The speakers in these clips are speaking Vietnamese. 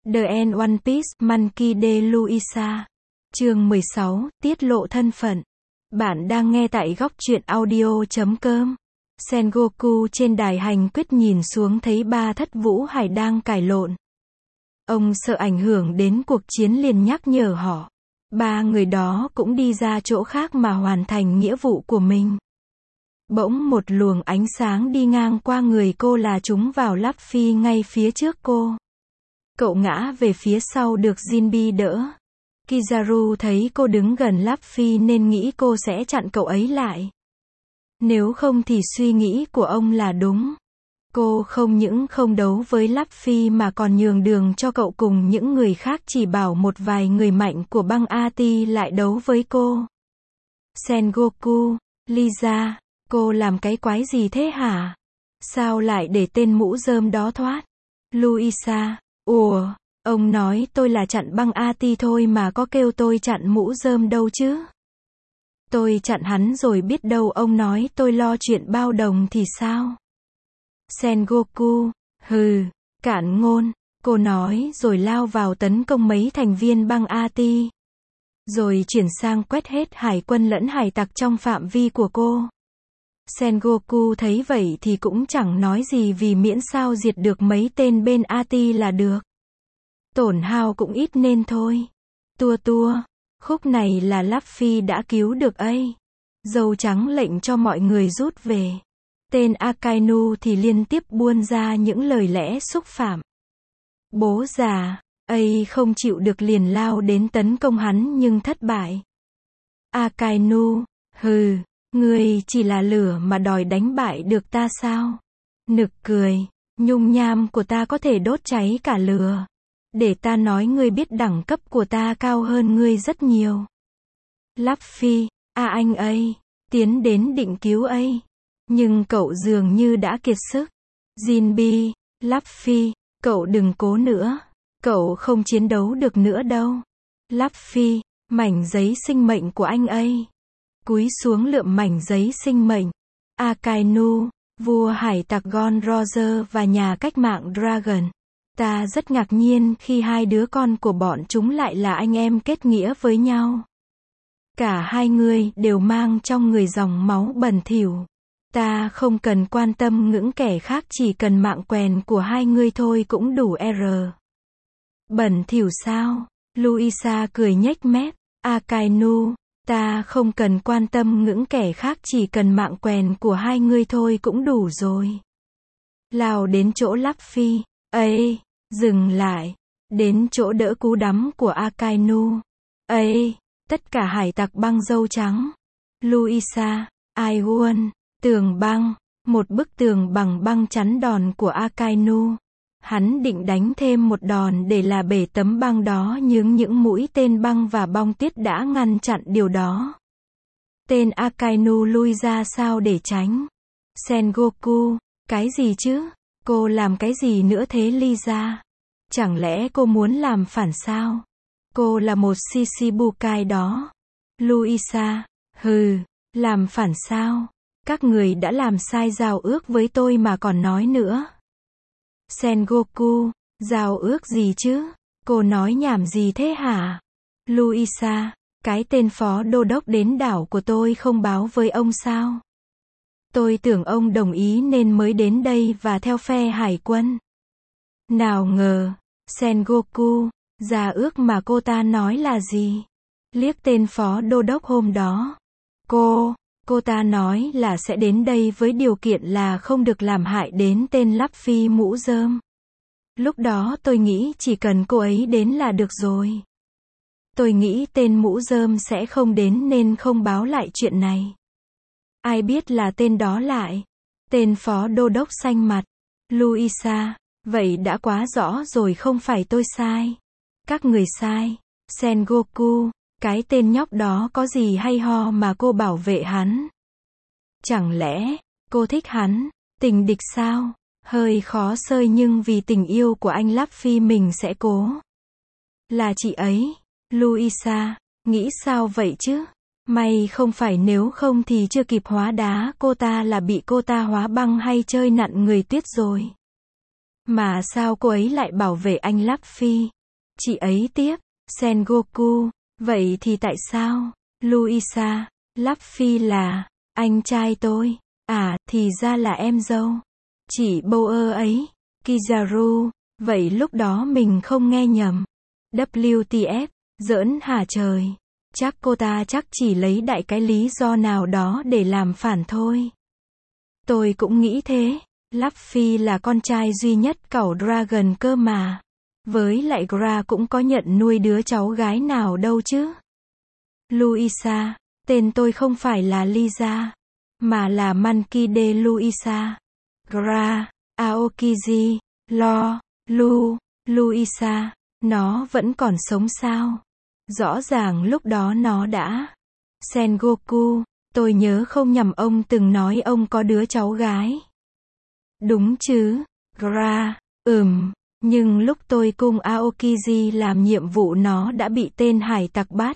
The End One Piece, Monkey D. Luisa. Chương 16, tiết lộ thân phận. Bạn đang nghe tại góc truyện audio.com. Sengoku trên đài hành quyết nhìn xuống thấy ba thất vũ hải đang cãi lộn. Ông sợ ảnh hưởng đến cuộc chiến liền nhắc nhở họ. Ba người đó cũng đi ra chỗ khác mà hoàn thành nghĩa vụ của mình. Bỗng một luồng ánh sáng đi ngang qua người cô là trúng vào Luffy ngay phía trước cô. Cậu ngã về phía sau được Jinbe đỡ. Kizaru thấy cô đứng gần Luffy nên nghĩ cô sẽ chặn cậu ấy lại. Nếu không thì suy nghĩ của ông là đúng. Cô không những không đấu với Luffy mà còn nhường đường cho cậu cùng những người khác, chỉ bảo một vài người mạnh của băng Ati lại đấu với cô. Sengoku, Lisa, cô làm cái quái gì thế hả? Sao lại để tên mũ rơm đó thoát? Luisa, ủa, ông nói tôi là chặn băng Ati thôi mà có kêu tôi chặn mũ rơm đâu chứ? Tôi chặn hắn rồi, biết đâu ông nói tôi lo chuyện bao đồng thì sao? Sengoku, hừ, cản ngôn, cô nói rồi lao vào tấn công mấy thành viên băng Ati. Rồi chuyển sang quét hết hải quân lẫn hải tặc trong phạm vi của cô. Sengoku thấy vậy thì cũng chẳng nói gì, vì miễn sao diệt được mấy tên bên Ati là được. Tổn hao cũng ít nên thôi. Tua, khúc này là Luffy đã cứu được ấy. Dâu trắng lệnh cho mọi người rút về. Tên Akainu thì liên tiếp buôn ra những lời lẽ xúc phạm. Bố già, ấy không chịu được liền lao đến tấn công hắn nhưng thất bại. Akainu, hừ, ngươi chỉ là lửa mà đòi đánh bại được ta sao? Nực cười, nhung nham của ta có thể đốt cháy cả lửa. Để ta nói ngươi biết đẳng cấp của ta cao hơn ngươi rất nhiều. Luffy, anh ấy, tiến đến định cứu ấy. Nhưng cậu dường như đã kiệt sức. Jinbe, Luffy, cậu đừng cố nữa. Cậu không chiến đấu được nữa đâu. Luffy, mảnh giấy sinh mệnh của anh ấy. Cúi xuống lượm mảnh giấy sinh mệnh. Akainu, vua hải tặc Gold Roger và nhà cách mạng Dragon. Ta rất ngạc nhiên khi hai đứa con của bọn chúng lại là anh em kết nghĩa với nhau. Cả hai người đều mang trong người dòng máu bẩn thỉu. Ta không cần quan tâm những kẻ khác, chỉ cần mạng quèn của hai người thôi cũng đủ. Bẩn thỉu sao? Luisa cười nhếch mép. Akainu, ta không cần quan tâm những kẻ khác, chỉ cần mạng quèn của hai người thôi cũng đủ rồi. Lao đến chỗ Luffy. Ây, dừng lại. Đến chỗ đỡ cú đấm của Akainu. Ây, tất cả hải tặc băng dâu trắng. Luisa, Aiwon, tường băng. Một bức tường bằng băng chắn đòn của Akainu. Hắn định đánh thêm một đòn để là bể tấm băng đó, nhưng những mũi tên băng và bong tiết đã ngăn chặn điều đó. Tên Akainu lui ra sao để tránh. Sengoku, cái gì chứ? Cô làm cái gì nữa thế Lisa? Chẳng lẽ cô muốn làm phản sao? Cô là một Shichibukai đó. Luisa, hừ, làm phản sao? Các người đã làm sai giao ước với tôi mà còn nói nữa. Sengoku, giao ước gì chứ? Cô nói nhảm gì thế hả? Luisa, cái tên phó đô đốc đến đảo của tôi không báo với ông sao? Tôi tưởng ông đồng ý nên mới đến đây và theo phe hải quân. Nào ngờ. Sengoku, giao ước mà cô ta nói là gì? Liếc tên phó đô đốc hôm đó. Cô ta nói là sẽ đến đây với điều kiện là không được làm hại đến tên Luffy mũ rơm. Lúc đó tôi nghĩ chỉ cần cô ấy đến là được rồi. Tôi nghĩ tên mũ rơm sẽ không đến nên không báo lại chuyện này. Ai biết là tên đó lại. Tên phó đô đốc xanh mặt. Luisa, vậy đã quá rõ rồi, không phải tôi sai. Các người sai. Sengoku, cái tên nhóc đó có gì hay ho mà cô bảo vệ hắn? Chẳng lẽ cô thích hắn? Tình địch sao? Hơi khó xơi, nhưng vì tình yêu của anh Luffy mình sẽ cố. Là chị ấy. Luisa, nghĩ sao vậy chứ? May không phải, nếu không thì chưa kịp hóa đá cô ta là bị cô ta hóa băng hay chơi nặn người tuyết rồi. Mà sao cô ấy lại bảo vệ anh Luffy? Chị ấy tiếp. Sengoku, vậy thì tại sao? Luisa, Luffy là anh trai tôi. À, thì ra là em dâu. Chị Bower ấy. Kizaru, vậy lúc đó mình không nghe nhầm. WTF, giỡn hả trời. Chắc cô ta chắc chỉ lấy đại cái lý do nào đó để làm phản thôi. Tôi cũng nghĩ thế. Luffy là con trai duy nhất cẩu Dragon cơ mà. Với lại Gra cũng có nhận nuôi đứa cháu gái nào đâu chứ. Luisa, tên tôi không phải là Lisa, mà là Monkey D. Luisa. Gra, Aokiji, Luisa, nó vẫn còn sống sao? Rõ ràng lúc đó nó đã. Sengoku, tôi nhớ không nhầm ông từng nói ông có đứa cháu gái. Đúng chứ? Gra, nhưng lúc tôi cùng Aokiji làm nhiệm vụ nó đã bị tên hải tặc bắt.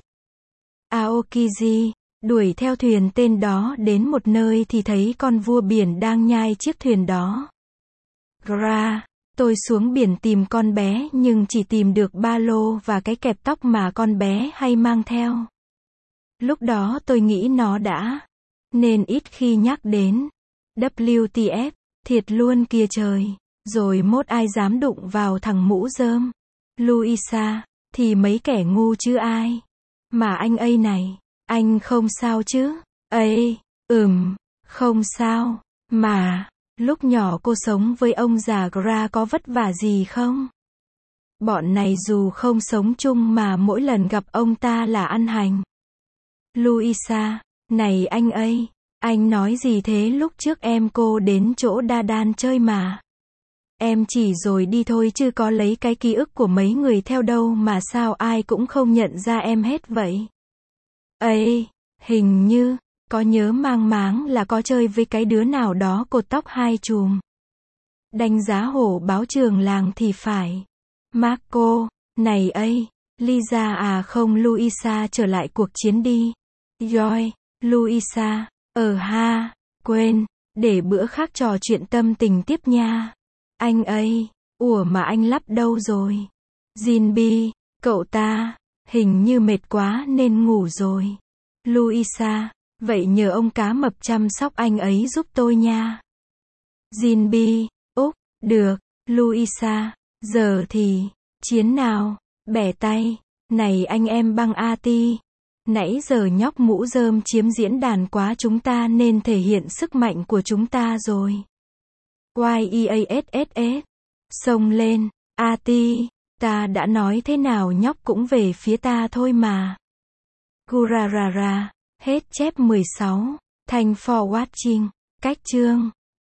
Aokiji đuổi theo thuyền tên đó đến một nơi thì thấy con vua biển đang nhai chiếc thuyền đó. Gra, tôi xuống biển tìm con bé nhưng chỉ tìm được ba lô và cái kẹp tóc mà con bé hay mang theo. Lúc đó tôi nghĩ nó đã, nên ít khi nhắc đến. WTF, thiệt luôn kìa trời. Rồi mốt ai dám đụng vào thằng mũ rơm. Luisa, thì mấy kẻ ngu chứ ai. Mà anh ấy này, anh không sao chứ? Ấy, không sao. Mà, lúc nhỏ cô sống với ông già Gra có vất vả gì không? Bọn này dù không sống chung mà mỗi lần gặp ông ta là ăn hành. Luisa, này anh ơi, anh nói gì thế lúc trước em cô đến chỗ Đa Đan chơi mà. Em chỉ rồi đi thôi chứ có lấy cái ký ức của mấy người theo đâu mà sao ai cũng không nhận ra em hết vậy. Ấy, hình như, có nhớ mang máng là có chơi với cái đứa nào đó cột tóc hai chùm. Đánh giá hổ báo trường làng thì phải. Marco, này ấy, Lisa à không Luisa trở lại cuộc chiến đi. Joy, Luisa, ha, quên, để bữa khác trò chuyện tâm tình tiếp nha. Anh ấy, ủa mà anh Lắp đâu rồi? Jinbi, cậu ta, hình như mệt quá nên ngủ rồi. Luisa, vậy nhờ ông cá mập chăm sóc anh ấy giúp tôi nha. Jinbi, được, Luisa, giờ thì, chiến nào, bẻ tay, này anh em băng A-ti. Nãy giờ nhóc mũ rơm chiếm diễn đàn quá chúng ta nên thể hiện sức mạnh của chúng ta rồi. YEASSS. Xông lên, A-ti, ta đã nói thế nào nhóc cũng về phía ta thôi mà. Gurarara, hết chép 16. Thanks for watching. Cách chương.